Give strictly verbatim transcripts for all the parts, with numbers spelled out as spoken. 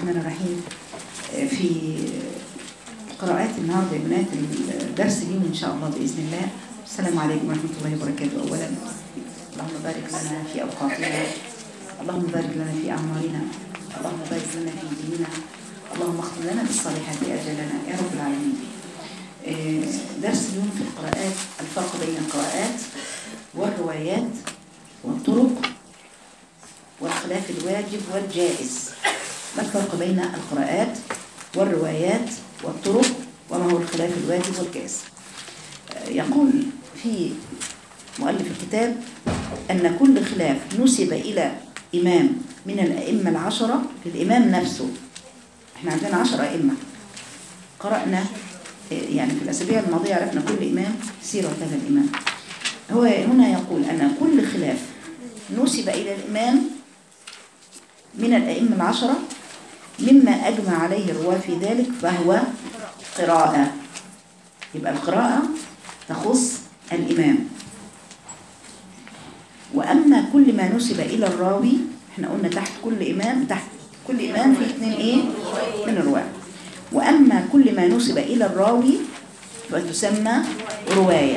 الرحمن الرحيم. في قراءات النهارده يا بنات الدرس اليوم ان شاء الله باذن الله. السلام عليكم ورحمه الله وبركاته. اولا اللهم بارك لنا في اوقاتنا، اللهم بارك لنا في اعمارنا، اللهم بارك لنا في ديننا، اللهم اختم لنا بالصالحات اجلنا يا رب العالمين. درس اليوم في القراءات، الفرق بين القراءات والروايات والطرق والخلاف الواجب والجائز. ما الفرق بين القراءات والروايات والطرق وما هو الخلاف الواجب والجائز؟ يقول في مؤلف الكتاب أن كل خلاف نسب إلى إمام من الأئمة العشرة للإمام نفسه. احنا عندنا عشر أئمة، قرأنا يعني في الأسابيع الماضية عرفنا كل إمام سيرة هذا الإمام. هو هنا يقول أن كل خلاف نسب إلى الإمام من الأئمة العشرة مما أجمع عليه الرواة في ذلك فهو قراءة. يبقى القراءة تخص الإمام. وأما كل ما نسب إلى الراوي، احنا قلنا تحت كل إمام تحت كل إمام في اثنين إيه من الرواة. وأما كل ما نسب إلى الراوي فتسمى رواية.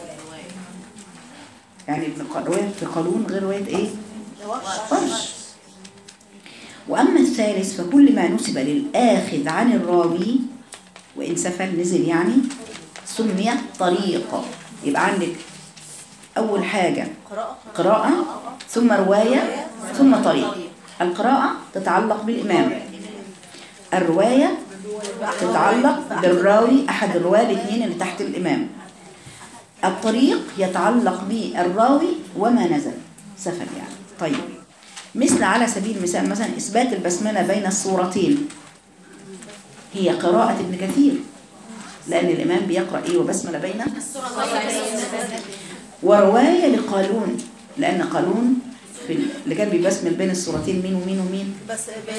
يعني رواية في قانون غير رواية إيه؟ ورش. وأما الثالث فكل ما نسب للآخذ عن الراوي وإن سفل نزل يعني سمي طريقة. يبقى عندك أول حاجة قراءة ثم رواية ثم طريق. القراءة تتعلق بالإمام، الرواية تتعلق بالراوي أحد الرواة الاثنين اللي تحت الإمام، الطريق يتعلق بالراوي وما نزل سفل يعني. طيب مثل على سبيل المثال مثلا إثبات البسملة بين السورتين هي قراءة ابن كثير، لأن الإمام بيقرأ إيه وبسملة بين السورتين. ورواية لقالون، لأن قالون في اللي كان بيبسمل بين السورتين مين ومين ومين بس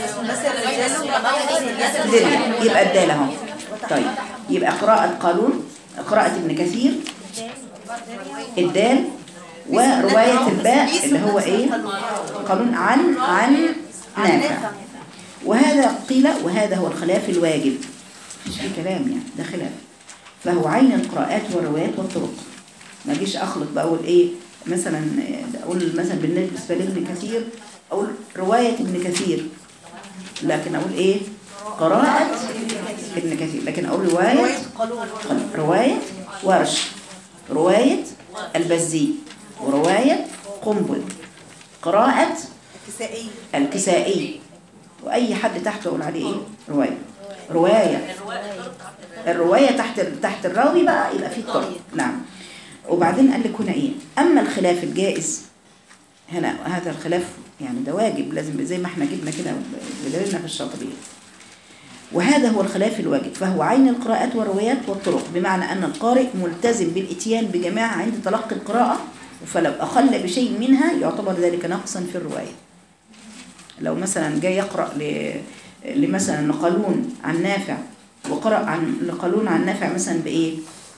يبقى الدال اهو. طيب يبقى قراءة قالون قراءة ابن كثير الدال، ورواية الباء اللي هو ايه قالون عن عن نافع. وهذا قيل وهذا هو الخلاف الواجب، مش في كلام يعني ده خلاف. فهو عين القراءات والروايات والطرق. ما اجيش اخلط بقول ايه مثلا اقول مثلا بالنسبه لابن كثير اقول روايه ابن كثير، لكن اقول ايه قراءه ابن كثير، لكن اقول روايه روايه ورش، روايه البزي، وروايه قنبل، قراءه الكسائي الكسائي واي حد تحته اقول عليه ايه روايه روايه الروايه تحت تحت الراوي بقى يبقى فيه الطرق. نعم. وبعدين قال لك هنا ايه اما الخلاف الجائز، هنا هذا الخلاف يعني ده واجب لازم زي ما احنا جبنا كده بدلنا في الشاطبيه. وهذا هو الخلاف الواجب فهو عين القراءات والروايات والطرق، بمعنى ان القارئ ملتزم بالاتيان بجماعه عند تلقي القراءه، فلو اخل بشيء منها يعتبر ذلك نقصا في الروايه. لو مثلا جاي يقرا لمثلا قالون عن نافع وقرأ عن قالون عن نافع مثلا بايه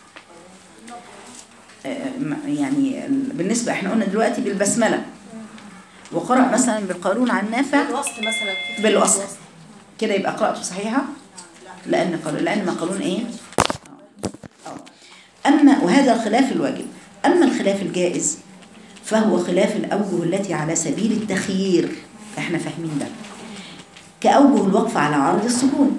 يعني بالنسبة احنا قلنا دلوقتي بالبسملة، وقرأ مثلا بالقانون عن نافع بالوصل مثلا بالوصل كده يبقى قراءته صحيحة، لأن قانون لأن ما قانون ايه أما وهذا الخلاف الواجب. أما الخلاف الجائز فهو خلاف الأوجه التي على سبيل التخيير، احنا فاهمين ده، كأوجه الوقف على عرض السكون.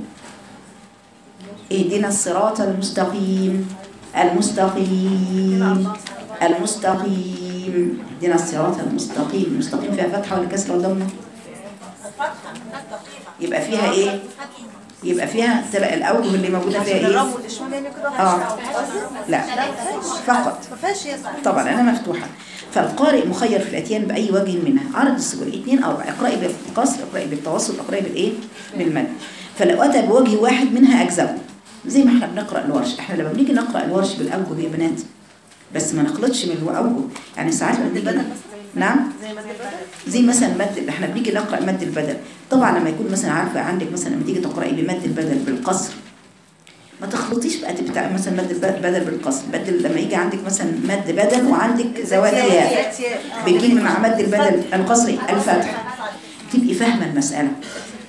اهدنا الصراط المستقيم المستقيم المستقيم اهدنا الصراط المستقيم. المستقيم فيها فتحة ولا كسرة ولا ضمة؟ يبقى فيها ايه؟ يبقى فيها تلاقي الأوجه اللي موجودة فيها ايه؟ اه لا فقط طبعا أنا مفتوحة. فالقارئ مخير في الاتيان بأي وجه منها، عرض السكون اثنين أو أربعة، اقرأي بالقصر اقرأي بالتوسط اقرأي بالايه؟ بالمد. فلو أتى بوجه واحد منها أجزاء، زي ما احنا بنقرأ الورش. احنا لما بنيجي نقرأ الورش بالأوجه يا بنات بس ما نخلطش من الأوجه، يعني ساعات بنيجي نعم زي مثلا مد، احنا بنيجي نقرأ مد البدل. طبعا لما يكون مثلا عارفة عندك مثلا لما تيجي تقرأي بمد البدل بالقصر ما تخلطيش بقى بتاع مثلا مد البدل بالقصر. بدل لما يجي عندك مثلا مد بدل وعندك زوات ياء بتجيب مع مد البدل القصري الفتح، تبقي فاهمة المسألة.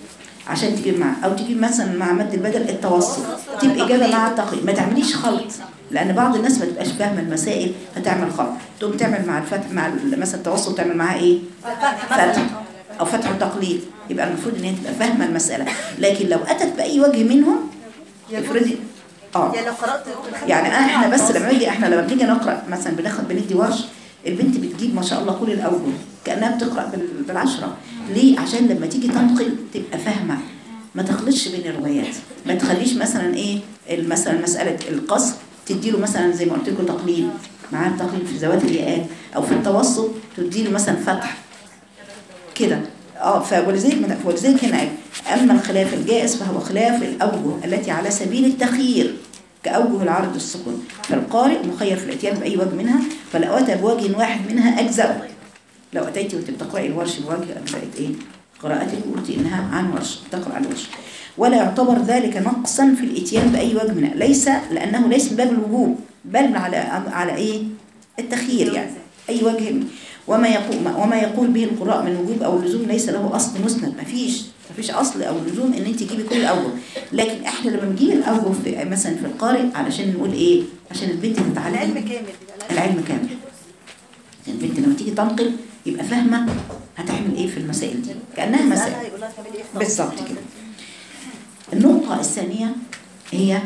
عشان تجيب مع، او تجيب مثلا مع مد البدل التوسط، تبقى اجابه مع التقليد. ما تعمليش خلط، لان بعض الناس ما تبقاش فاهمه المسائل فتعمل خلط، تقوم تعمل مع الفتح مع مثلا التوسط تعمل معاها ايه؟ فتح او فتح وتقليد. يبقى المفروض ان هي تبقى فاهمه المساله. لكن لو اتت باي وجه منهم افرضي اه يعني لو قرات يعني احنا بس لما نيجي احنا لما بنيجي نقرا مثلا بناخد بندي ورش، البنت بتجيب ما شاء الله كل الاوجه كانها بتقرا بالعشره. ليه؟ عشان لما تيجي تنقل تبقى فاهمه، ما تخلطش بين الروايات. ما تخليش مثلا ايه مثلا مساله القصر تدي له مثلا زي ما قلت لكم تقليد معاه تقليد في ذوات الياءات، او في التوسط تدي له مثلا فتح كده. اه فولذلك ولذلك هنا اما الخلاف الجائز فهو خلاف الاوجه التي على سبيل التخيير كأوجه العرض والسكون، فالقارئ مخير في الاتيان بأي وجه منها، فلو أتى بوجه واحد منها أجزاء. لو أتيتي وأنت بتقرأي الورش بوجه أجزاءت إيه؟ قراءتك قلتي إنها عن ورش، تقرأ عن ورش. ولا يعتبر ذلك نقصا في الاتيان بأي وجه منها، ليس لأنه ليس من باب الوجوب، بل على على إيه؟ التخيير يعني أي وجه. وما يقول وما يقول به القراء من وجوب أو اللزوم ليس له أصل مسند، مفيش مفيش أصل أو لزوم إن أنت تجيبي كل الأوجه. لكن إحنا لما بنجيب الأوجه في مثلا في القارئ علشان نقول إيه؟ عشان البنت تتعلم العلم كامل. العلم كامل. البنت لما تيجي تنقل يبقى فاهمة هتعمل إيه في المسائل دي، كأنها مسائل بالظبط كده. النقطة الثانية هي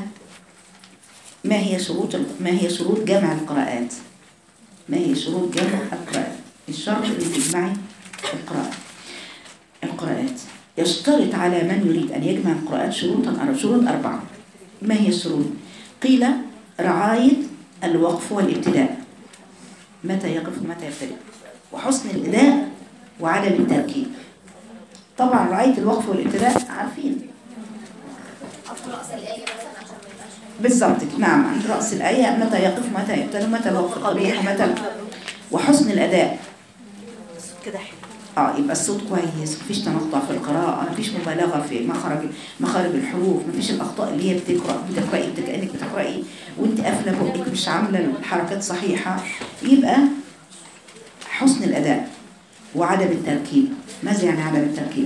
ما هي شروط ما هي شروط جمع القراءات؟ ما هي شروط جمع القراءات؟ الشرط اللي تجمعي القراءات القراءات يشترط على من يريد أن يجمع القراءات شروطا شروط أربعة. ما هي الشروط؟ قيل رعاية الوقف والابتداء، متى يقف ومتى يبتدئ، وحسن الأداء وعدم التركيب. طبعا رعاية الوقف والابتداء عارفين بالظبط. نعم عند رأس الآية متى يقف متى يبتدئ متى الوقف القبيح متى. وحسن الأداء كده حلو. اه يبقى الصوت كويس، مفيش تنطع في القراءة، مفيش مبالغة في مخرج مخارج الحروف، مفيش الأخطاء اللي هي بتقرأ بتقرأي كأنك بتقرأي وانت قافلة بقك مش عاملة الحركات صحيحة. يبقى حسن الأداء وعدم التركيب. ماذا يعني عدم التركيب؟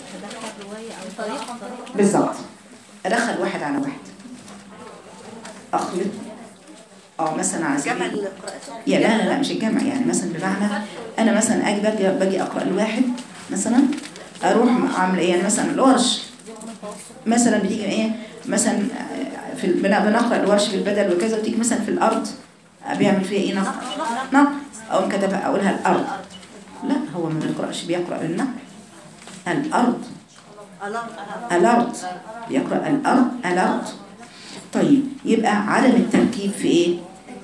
بالظبط أدخل واحد على واحد، أخلط اه مثلا على جمع سبيل القراءات يا لا لا لا مش الجمع. يعني مثلا بمعنى انا مثلا اجي باجي, باجي اقرا الواحد مثلا اروح عامله ايه يعني مثلا الورش مثلا بتيجي ايه مثلا في بنقرا الورش بالبدل وكذا، وتيجي مثلا في الارض بيعمل فيها ايه نقل نقل او كتبها اقولها الارض. لا هو ما بيقراش بيقرا النقل الارض الارض بيقرا الارض الارض. طيب يبقى عدم التركيب في ايه؟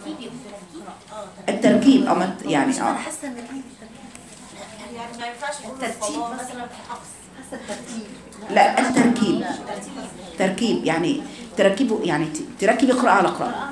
التركيب او يعني اه حاسه ان يعني ما ينفعش الترتيب مثلا في حفص حاسه الترتيب لا التركيب تركيب يعني تركيبه يعني تركبي قراءة على قراءة.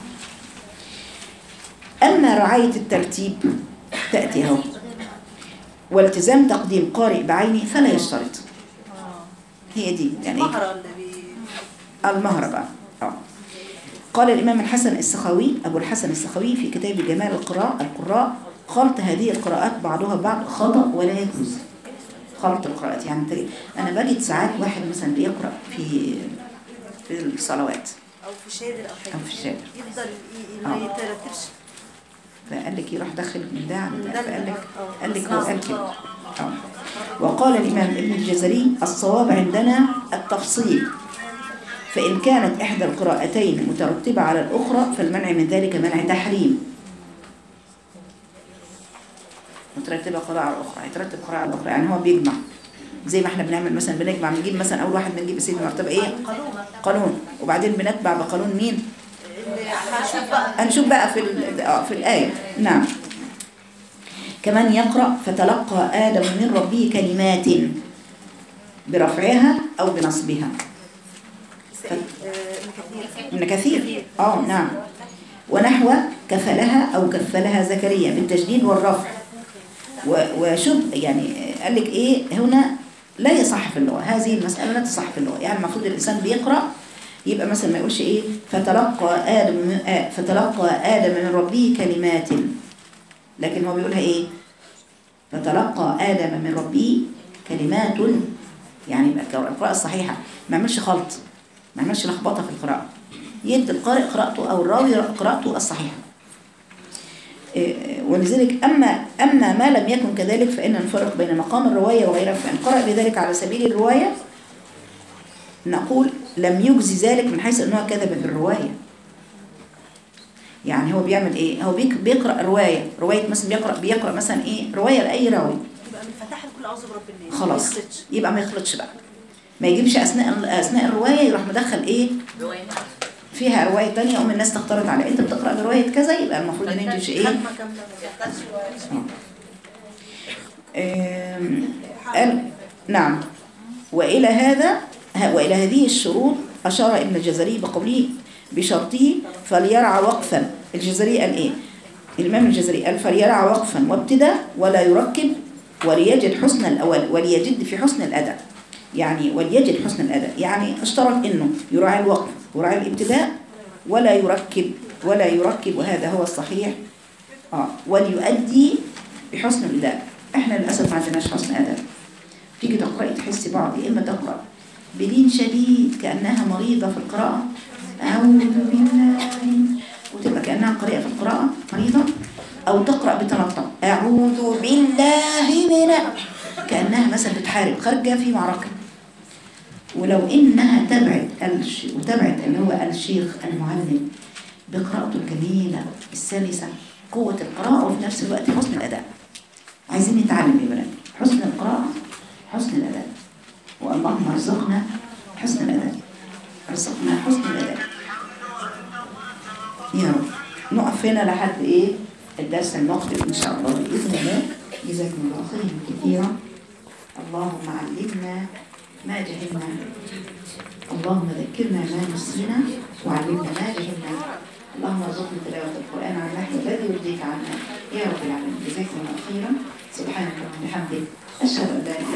أما رعاية الترتيب تأتي اهو والتزام تقديم قارئ بعينه فلا يشترط. هي دي يعني المهرة بقى. اه قال الإمام الحسن السخاوي أبو الحسن السخاوي في كتاب جمال القراء القراء خلط هذه القراءات بعضها بعض خطأ ولا يجوز. خلط القراءات يعني أنا بجد ساعات واحد مثلا بيقرأ في في الصلوات أو في شادر أو حاجة أو في الشادر يفضل ما يترتبش، فقال لك يروح دخل من ده على ده، فقال لك قال لك هو قال كده. وقال الإمام ابن الجزري الصواب عندنا التفصيل، فإن كانت إحدى القراءتين مترتبة على الأخرى فالمنع من ذلك منع تحريم. مترتبة قراءة على الأخرى يترتب قراءة على الأخرى يعني هو بيجمع زي ما احنا بنعمل مثلا بنجمع بنجيب مثلا أول واحد بنجيب سيد مرتبة إيه؟ قانون، وبعدين بنتبع بقانون مين؟ هنشوف بقى في في الآية. نعم كمان يقرأ فتلقى آدم من ربه كلمات برفعها أو بنصبها من كثير اه نعم. ونحو كفلها أو كفلها زكريا بالتجديد والرفع. وشوف يعني قال لك إيه هنا لا يصح في اللغة، هذه المسألة لا تصح في اللغة. يعني المفروض الإنسان بيقرأ يبقى مثلا ما يقولش إيه فتلقى آدم فتلقى آدم من ربه كلمات، لكن هو بيقولها إيه فتلقى آدم من ربه كلمات يعني يبقى القراءة الصحيحة ما يعملش خلط، ما يعملش لخبطة في القراءة، يدي القارئ قراءته أو الراوي قراءته الصحيحة. ولذلك أما أما ما لم يكن كذلك فإن نفرق بين مقام الرواية وغيرها، فإن قرأ بذلك على سبيل الرواية نقول لم يجزي ذلك من حيث أنه كذب في الرواية. يعني هو بيعمل إيه؟ هو بيقرأ رواية رواية مثلا بيقرأ بيقرأ مثلا إيه رواية لأي راوي، يبقى من فتح الكل أعوذ برب الناس خلاص، يبقى ما يخلطش بقى، ما يجيبش أثناء أثناء الرواية يروح مدخل إيه فيها رواية تانية أم الناس تختلط على أنت بتقرأ برواية كذا، يبقى المفروض أن أنت إيه قال نعم. وإلى هذا وإلى هذه الشروط أشار ابن الجزري بقوله بشرطه فليرعى وقفا. الجزري قال إيه؟ الإمام الجزري قال فليرعى وقفا وابتدى ولا يركب وليجد حسن الأول وليجد في حسن الأداء، يعني وليجد حسن الأداء، يعني اشترط إنه يراعي الوقف ويراعي الابتداء ولا يركب ولا يركب وهذا هو الصحيح. آه وليؤدي بحسن الأداء. إحنا للأسف ما عندناش حسن أداء، تيجي تقرأي تحسي بعض، يا إما تقرأ بدين شديد كأنها مريضة في القراءة أعوذ بالله وتبقى كأنها قارئة في القراءة مريضة، أو تقرأ بتنطع أعوذ بالله من كأنها مثلا بتحارب خارجة في معركة. ولو إنها تبعت الش... وتبعت اللي هو الشيخ المعلم بقراءته الجميلة السلسة قوة القراءة وفي نفس الوقت حسن الأداء. عايزين نتعلم يا بنات حسن القراءة حسن الأداء، واللهم ارزقنا حسن الأداء، ارزقنا حسن الأداء يا رب. نقف هنا لحد إيه الدرس المقبل إن شاء الله بإذن الله. جزاكم الله خيرا كثيرا. اللهم علمنا ما جهلنا، اللهم ذكرنا ما نسينا وعلمنا ما جهلنا، اللهم ارزقنا تلاوة القرآن على النحو الذي يرضيك عنا يا رب العالمين. جزاكم الله خيرا. سبحانك وبحمدك أشهد أن لا إله إلا أنت